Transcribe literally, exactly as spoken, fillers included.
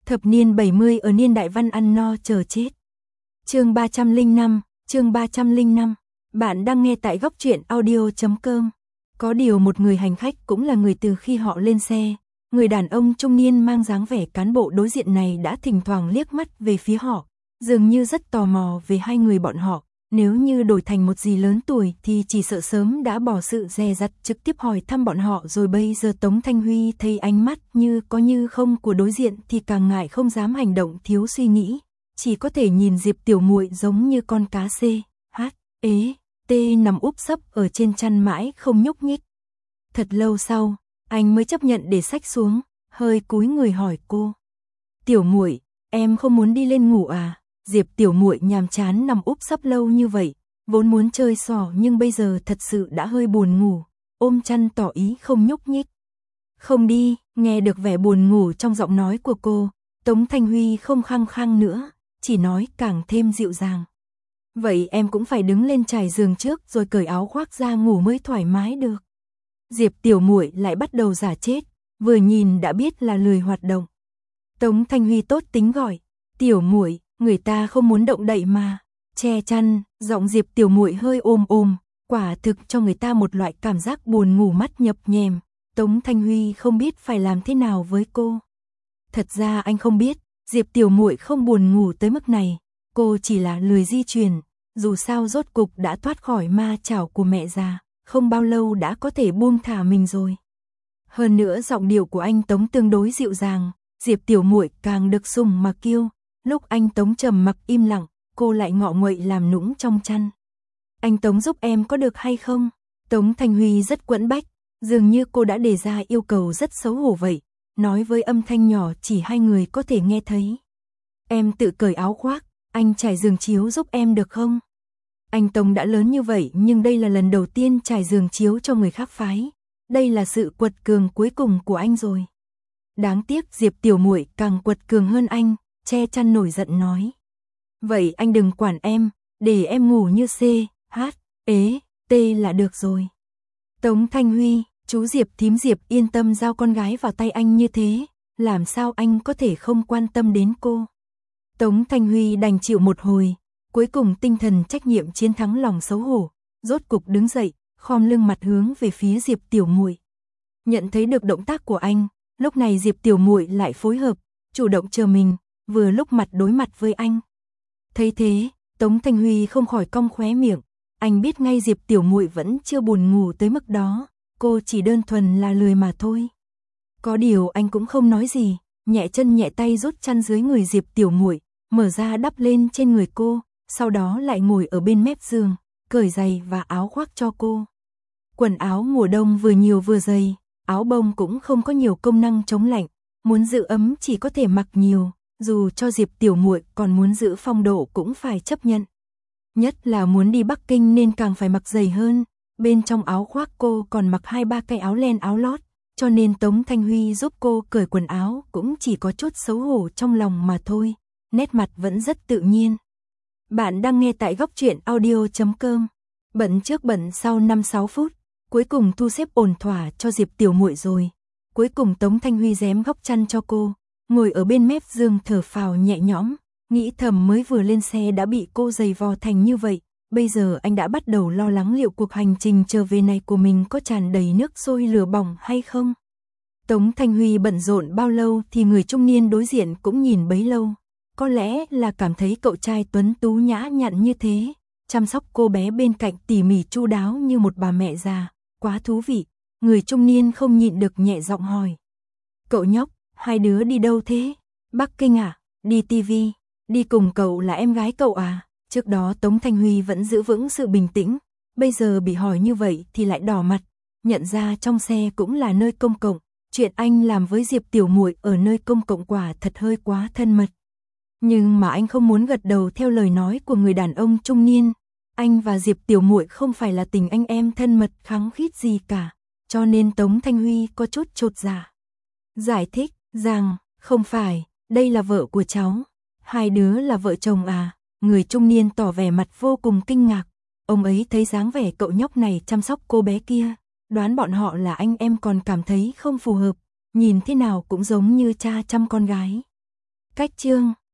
Thập niên bảy mươi ở niên đại văn ăn no chờ chết. Chương ba trăm lẻ năm, chương ba trăm lẻ năm. Bạn đang nghe tại góc truyện audio chấm com. Có điều một người hành khách cũng là người từ khi họ lên xe, người đàn ông trung niên mang dáng vẻ cán bộ đối diện này đã thỉnh thoảng liếc mắt về phía họ, dường như rất tò mò về hai người bọn họ. Nếu như đổi thành một dì lớn tuổi thì chỉ sợ sớm đã bỏ sự dè dặt trực tiếp hỏi thăm bọn họ rồi. Bây giờ Tống Thanh Huy thấy ánh mắt như có như không của đối diện thì càng ngại không dám hành động thiếu suy nghĩ, chỉ có thể nhìn Diệp Tiểu Muội giống như con cá C, H, ế, T nằm úp sấp ở trên chăn mãi không nhúc nhích. Thật lâu sau, anh mới chấp nhận để xách xuống, hơi cúi người hỏi cô. Tiểu Muội, em không muốn đi lên ngủ à? Diệp Tiểu Muội nhàm chán nằm úp sấp lâu như vậy, vốn muốn chơi xỏ nhưng bây giờ thật sự đã hơi buồn ngủ, ôm chăn tỏ ý không nhúc nhích. Không đi, nghe được vẻ buồn ngủ trong giọng nói của cô, Tống Thanh Huy không khăng khăng nữa, chỉ nói càng thêm dịu dàng. Vậy em cũng phải đứng lên trải giường trước rồi cởi áo khoác ra ngủ mới thoải mái được. Diệp Tiểu Muội lại bắt đầu giả chết, vừa nhìn đã biết là lười hoạt động. Tống Thanh Huy tốt tính gọi, Tiểu Muội, người ta không muốn động đậy mà. Che chăn, giọng Diệp Tiểu Muội hơi ôm ôm, quả thực cho người ta một loại cảm giác buồn ngủ mắt nhập nhèm. Tống Thanh Huy không biết phải làm thế nào với cô. Thật ra anh không biết, Diệp Tiểu Muội không buồn ngủ tới mức này, cô chỉ là lười di chuyển, dù sao rốt cục đã thoát khỏi ma chảo của mẹ già, không bao lâu đã có thể buông thả mình rồi. Hơn nữa giọng điệu của anh Tống tương đối dịu dàng, Diệp Tiểu Muội càng được sủng mà kiêu. Lúc anh Tống trầm mặc im lặng, cô lại ngọ nguậy làm nũng trong chăn. Anh Tống giúp em có được hay không? Tống Thanh Huy rất quẫn bách, dường như cô đã đề ra yêu cầu rất xấu hổ vậy, nói với âm thanh nhỏ chỉ hai người có thể nghe thấy. Em tự cởi áo khoác, anh trải giường chiếu giúp em được không? Anh Tống đã lớn như vậy nhưng đây là lần đầu tiên trải giường chiếu cho người khác phái. Đây là sự quật cường cuối cùng của anh rồi. Đáng tiếc Diệp Tiểu Muội càng quật cường hơn anh, che chăn nổi giận nói. Vậy anh đừng quản em, để em ngủ như C, H, ế, T là được rồi. Tống Thanh Huy, chú Diệp thím Diệp yên tâm giao con gái vào tay anh như thế, làm sao anh có thể không quan tâm đến cô. Tống Thanh Huy đành chịu một hồi, cuối cùng tinh thần trách nhiệm chiến thắng lòng xấu hổ, rốt cục đứng dậy, khom lưng mặt hướng về phía Diệp Tiểu Muội. Nhận thấy được động tác của anh, lúc này Diệp Tiểu Muội lại phối hợp, chủ động chờ mình, vừa lúc mặt đối mặt với anh. Thấy thế, Tống Thanh Huy không khỏi cong khóe miệng, anh biết ngay Diệp Tiểu Muội vẫn chưa buồn ngủ tới mức đó, cô chỉ đơn thuần là lười mà thôi. Có điều anh cũng không nói gì, nhẹ chân nhẹ tay rút chăn dưới người Diệp Tiểu Muội, mở ra đắp lên trên người cô, sau đó lại ngồi ở bên mép giường, cởi giày và áo khoác cho cô. Quần áo mùa đông vừa nhiều vừa dày, áo bông cũng không có nhiều công năng chống lạnh, muốn giữ ấm chỉ có thể mặc nhiều. Dù cho Diệp Tiểu Muội còn muốn giữ phong độ cũng phải chấp nhận. Nhất là muốn đi Bắc Kinh nên càng phải mặc dày hơn, bên trong áo khoác cô còn mặc hai ba cái áo len áo lót, cho nên Tống Thanh Huy giúp cô cởi quần áo cũng chỉ có chút xấu hổ trong lòng mà thôi, nét mặt vẫn rất tự nhiên. Bạn đang nghe tại góc truyện audio chấm com. Bận trước bận sau năm sáu phút, cuối cùng thu xếp ổn thỏa cho Diệp Tiểu Muội rồi. Cuối cùng Tống Thanh Huy rém góc chăn cho cô, ngồi ở bên mép giường thở phào nhẹ nhõm, nghĩ thầm mới vừa lên xe đã bị cô giày vò thành như vậy, bây giờ anh đã bắt đầu lo lắng liệu cuộc hành trình trở về này của mình có tràn đầy nước sôi lửa bỏng hay không. Tống Thanh Huy bận rộn bao lâu thì người trung niên đối diện cũng nhìn bấy lâu, có lẽ là cảm thấy cậu trai tuấn tú nhã nhặn như thế, chăm sóc cô bé bên cạnh tỉ mỉ chu đáo như một bà mẹ già, quá thú vị. Người trung niên không nhịn được nhẹ giọng hỏi. Cậu nhóc, hai đứa đi đâu thế? Bắc Kinh à? Đi tivi? Đi cùng cậu là em gái cậu à? Trước đó Tống Thanh Huy vẫn giữ vững sự bình tĩnh, bây giờ bị hỏi như vậy thì lại đỏ mặt, nhận ra trong xe cũng là nơi công cộng, chuyện anh làm với Diệp Tiểu Muội ở nơi công cộng quả thật hơi quá thân mật. Nhưng mà anh không muốn gật đầu theo lời nói của người đàn ông trung niên, anh và Diệp Tiểu Muội không phải là tình anh em thân mật khăng khít gì cả, cho nên Tống Thanh Huy có chút chột dạ. Giải thích rằng, không phải, đây là vợ của cháu, hai đứa là vợ chồng à? Người trung niên tỏ vẻ mặt vô cùng kinh ngạc, ông ấy thấy dáng vẻ cậu nhóc này chăm sóc cô bé kia, đoán bọn họ là anh em còn cảm thấy không phù hợp, nhìn thế nào cũng giống như cha chăm con gái. Cách chương